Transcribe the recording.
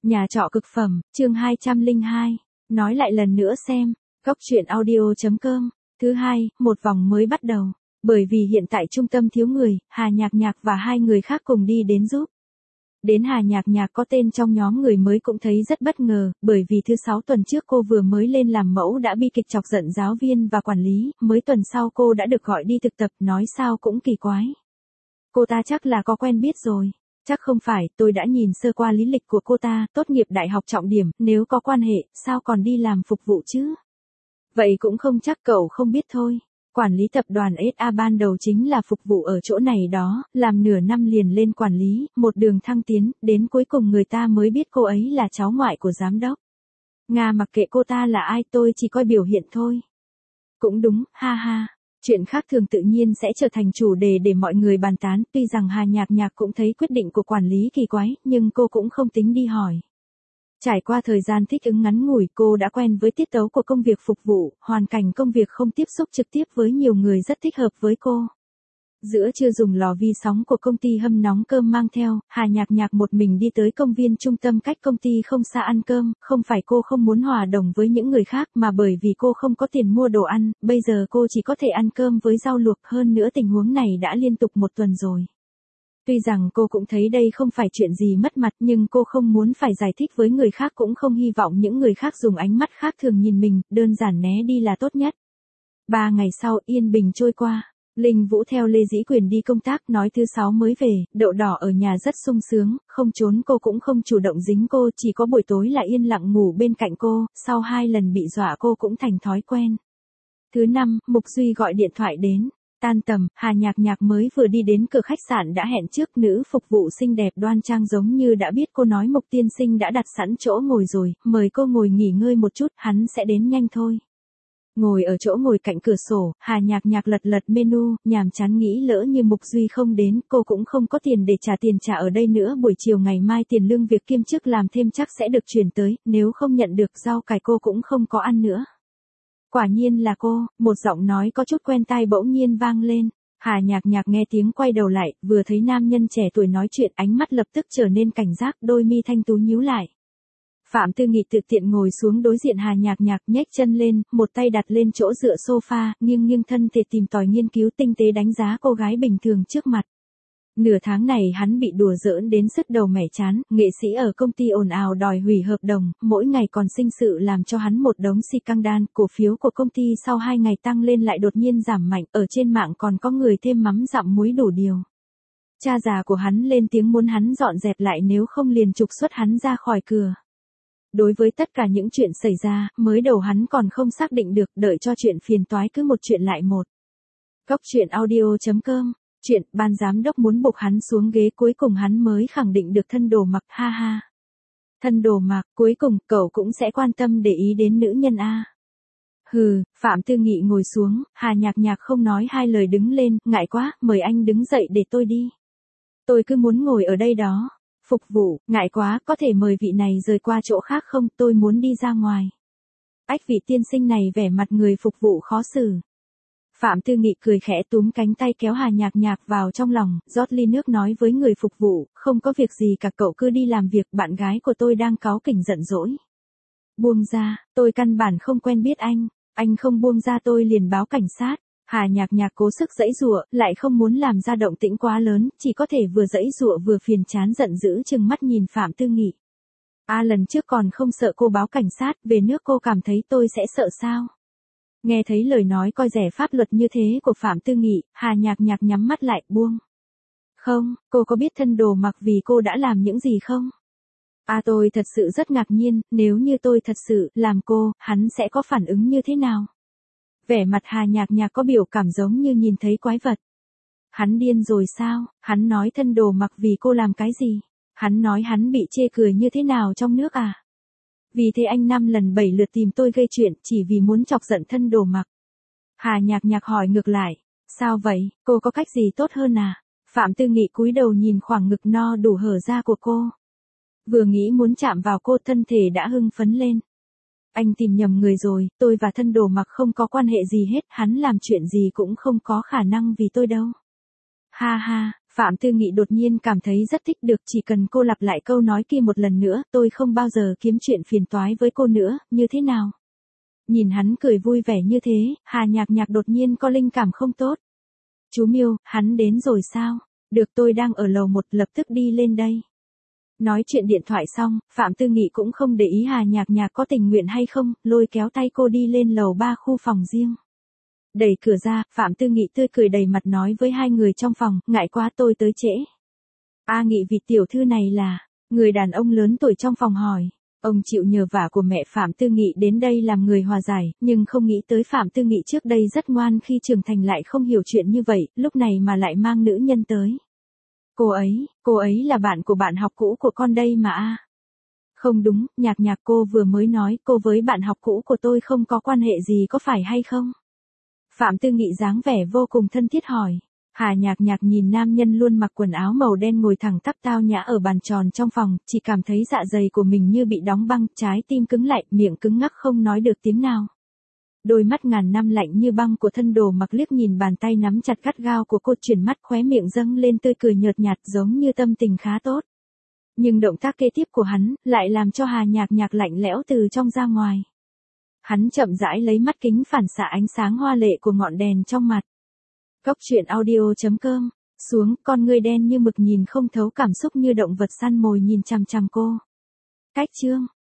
Nhà trọ cực phẩm, chương 202. Nói lại lần nữa xem. Góc truyện audio.com. Thứ hai, một vòng mới bắt đầu. Bởi vì hiện tại trung tâm thiếu người, Hà Nhạc Nhạc và hai người khác cùng đi đến giúp. Đến Hà Nhạc Nhạc có tên trong nhóm người mới cũng thấy rất bất ngờ, bởi vì thứ 6 tuần trước cô vừa mới lên làm mẫu đã bi kịch chọc giận giáo viên và quản lý, mới tuần sau cô đã được gọi đi thực tập, nói sao cũng kỳ quái. Cô ta chắc là có quen biết rồi. Chắc không phải, tôi đã nhìn sơ qua lý lịch của cô ta, tốt nghiệp đại học trọng điểm, nếu có quan hệ, sao còn đi làm phục vụ chứ? Vậy cũng không chắc, cậu không biết thôi. Quản lý tập đoàn SA ban đầu chính là phục vụ ở chỗ này đó, làm nửa năm liền lên quản lý, một đường thăng tiến, đến cuối cùng người ta mới biết cô ấy là cháu ngoại của giám đốc. Nga mặc kệ cô ta là ai, tôi chỉ coi biểu hiện thôi. Cũng đúng, ha ha. Chuyện khác thường tự nhiên sẽ trở thành chủ đề để mọi người bàn tán, tuy rằng Hà Nhạc Nhạc cũng thấy quyết định của quản lý kỳ quái, nhưng cô cũng không tính đi hỏi. Trải qua thời gian thích ứng ngắn ngủi, cô đã quen với tiết tấu của công việc phục vụ, hoàn cảnh công việc không tiếp xúc trực tiếp với nhiều người rất thích hợp với cô. Giữa trưa dùng lò vi sóng của công ty hâm nóng cơm mang theo, Hà Nhạc Nhạc một mình đi tới công viên trung tâm cách công ty không xa ăn cơm, không phải cô không muốn hòa đồng với những người khác mà bởi vì cô không có tiền mua đồ ăn, bây giờ cô chỉ có thể ăn cơm với rau luộc, hơn nữa tình huống này đã liên tục một tuần rồi. Tuy rằng cô cũng thấy đây không phải chuyện gì mất mặt nhưng cô không muốn phải giải thích với người khác, cũng không hy vọng những người khác dùng ánh mắt khác thường nhìn mình, đơn giản né đi là tốt nhất. 3 ngày sau yên bình trôi qua. Linh Vũ theo Lê Dĩ Quyền đi công tác, nói thứ 6 mới về, đậu đỏ ở nhà rất sung sướng, không trốn cô cũng không chủ động dính cô, chỉ có buổi tối là yên lặng ngủ bên cạnh cô, sau 2 lần bị dọa cô cũng thành thói quen. Thứ 5, Mục Duy gọi điện thoại đến. Tan tầm, Hà Nhạc Nhạc mới vừa đi đến cửa khách sạn đã hẹn trước, nữ phục vụ xinh đẹp đoan trang giống như đã biết cô nói Mục tiên sinh đã đặt sẵn chỗ ngồi rồi, mời cô ngồi nghỉ ngơi một chút, hắn sẽ đến nhanh thôi. Ngồi ở chỗ ngồi cạnh cửa sổ, Hà Nhạc Nhạc lật lật menu, nhàm chán nghĩ lỡ như Mục Duy không đến, cô cũng không có tiền để trả tiền trả ở đây nữa, buổi chiều ngày mai tiền lương việc kiêm chức làm thêm chắc sẽ được chuyển tới, nếu không nhận được rau cải cô cũng không có ăn nữa. Quả nhiên là cô, một giọng nói có chút quen tai bỗng nhiên vang lên. Hà Nhạc Nhạc nghe tiếng quay đầu lại, vừa thấy nam nhân trẻ tuổi nói chuyện, ánh mắt lập tức trở nên cảnh giác, đôi mi thanh tú nhíu lại. Phạm Tư Nghị tự tiện ngồi xuống đối diện Hà Nhạc Nhạc, nhếch chân lên, một tay đặt lên chỗ dựa sofa, nghiêng nghiêng thân thể tìm tòi nghiên cứu tinh tế đánh giá cô gái bình thường trước mặt. Nửa tháng này hắn bị đùa giỡn đến sứt đầu mẻ chán, nghệ sĩ ở công ty ồn ào đòi hủy hợp đồng, mỗi ngày còn sinh sự làm cho hắn một đống scandal, cổ phiếu của công ty sau 2 ngày tăng lên lại đột nhiên giảm mạnh, ở trên mạng còn có người thêm mắm dặm muối đủ điều. Cha già của hắn lên tiếng muốn hắn dọn dẹp lại, nếu không liền trục xuất hắn ra khỏi cửa. Đối với tất cả những chuyện xảy ra, mới đầu hắn còn không xác định được, đợi cho chuyện phiền toái cứ một chuyện lại một. Góc truyện audio.com. Chuyện, ban giám đốc muốn buộc hắn xuống ghế, cuối cùng hắn mới khẳng định được thân đồ mặc, ha ha. Thân đồ mặc, cuối cùng, cậu cũng sẽ quan tâm để ý đến nữ nhân a. Hừ, Phạm Tư Nghị ngồi xuống, Hà Nhạc Nhạc không nói hai lời đứng lên, ngại quá, mời anh đứng dậy để tôi đi. Tôi cứ muốn ngồi ở đây đó. Phục vụ, ngại quá, có thể mời vị này rời qua chỗ khác không, tôi muốn đi ra ngoài. Ách, vị tiên sinh này vẻ mặt người phục vụ khó xử. Phạm Tư Nghị cười khẽ túm cánh tay kéo Hà Nhạc Nhạc vào trong lòng, rót ly nước nói với người phục vụ, không có việc gì cả, cậu cứ đi làm việc, bạn gái của tôi đang cáu kỉnh giận dỗi. Buông ra, tôi căn bản không quen biết anh không buông ra tôi liền báo cảnh sát. Hà Nhạc Nhạc cố sức giãy giụa, lại không muốn làm ra động tĩnh quá lớn, chỉ có thể vừa giãy giụa vừa phiền chán giận dữ trừng mắt nhìn Phạm Tư Nghị. Lần trước còn không sợ cô báo cảnh sát, về nước cô cảm thấy tôi sẽ sợ sao? Nghe thấy lời nói coi rẻ pháp luật như thế của Phạm Tư Nghị, Hà Nhạc Nhạc nhắm mắt lại, buông. Không, cô có biết thân đồ mặc vì cô đã làm những gì không? Tôi thật sự rất ngạc nhiên, nếu như tôi thật sự làm cô, hắn sẽ có phản ứng như thế nào? Vẻ mặt Hà Nhạc Nhạc có biểu cảm giống như nhìn thấy quái vật. Hắn điên rồi sao? Hắn nói thân đồ mặc vì cô làm cái gì? Hắn nói hắn bị chê cười như thế nào trong nước à? Vì thế anh 5 lần 7 lượt tìm tôi gây chuyện, chỉ vì muốn chọc giận thân đồ mặc. Hà Nhạc Nhạc hỏi ngược lại. Sao vậy, cô có cách gì tốt hơn à? Phạm Tư Nghị cúi đầu nhìn khoảng ngực no đủ hở ra của cô. Vừa nghĩ muốn chạm vào cô, thân thể đã hưng phấn lên. Anh tìm nhầm người rồi, tôi và thân đồ mặc không có quan hệ gì hết, hắn làm chuyện gì cũng không có khả năng vì tôi đâu. Ha ha, Phạm Tư Nghị đột nhiên cảm thấy rất thích được, chỉ cần cô lặp lại câu nói kia một lần nữa, tôi không bao giờ kiếm chuyện phiền toái với cô nữa, như thế nào? Nhìn hắn cười vui vẻ như thế, Hà Nhạc Nhạc đột nhiên có linh cảm không tốt. Chú Miêu, hắn đến rồi sao? Được, tôi đang ở lầu 1, lập tức đi lên đây. Nói chuyện điện thoại xong, Phạm Tư Nghị cũng không để ý Hà Nhạc Nhạc có tình nguyện hay không, lôi kéo tay cô đi lên lầu 3 khu phòng riêng. Đẩy cửa ra, Phạm Tư Nghị tươi cười đầy mặt nói với hai người trong phòng, ngại quá tôi tới trễ. A Nghị, vị tiểu thư này là, người đàn ông lớn tuổi trong phòng hỏi. Ông chịu nhờ vả của mẹ Phạm Tư Nghị đến đây làm người hòa giải, nhưng không nghĩ tới Phạm Tư Nghị trước đây rất ngoan, khi trưởng thành lại không hiểu chuyện như vậy, lúc này mà lại mang nữ nhân tới. Cô ấy là bạn của bạn học cũ của con đây mà a. Không đúng, Nhạc Nhạc, cô vừa mới nói cô với bạn học cũ của tôi không có quan hệ gì có phải hay không? Phạm Tư Nghị dáng vẻ vô cùng thân thiết hỏi. Hà Nhạc Nhạc nhìn nam nhân luôn mặc quần áo màu đen ngồi thẳng tắp tao nhã ở bàn tròn trong phòng, chỉ cảm thấy dạ dày của mình như bị đóng băng, trái tim cứng lại, miệng cứng ngắc không nói được tiếng nào. Đôi mắt ngàn năm lạnh như băng của thân đồ mặc liếc nhìn bàn tay nắm chặt gắt gao của cô, chuyển mắt khóe miệng dâng lên tươi cười nhợt nhạt giống như tâm tình khá tốt. Nhưng động tác kế tiếp của hắn lại làm cho Hà Nhạc Nhạc lạnh lẽo từ trong ra ngoài. Hắn chậm rãi lấy mắt kính phản xạ ánh sáng hoa lệ của ngọn đèn trong mặt. Cốc truyện audio.com, xuống, con ngươi đen như mực nhìn không thấu cảm xúc như động vật săn mồi nhìn chằm chằm cô. Cách chương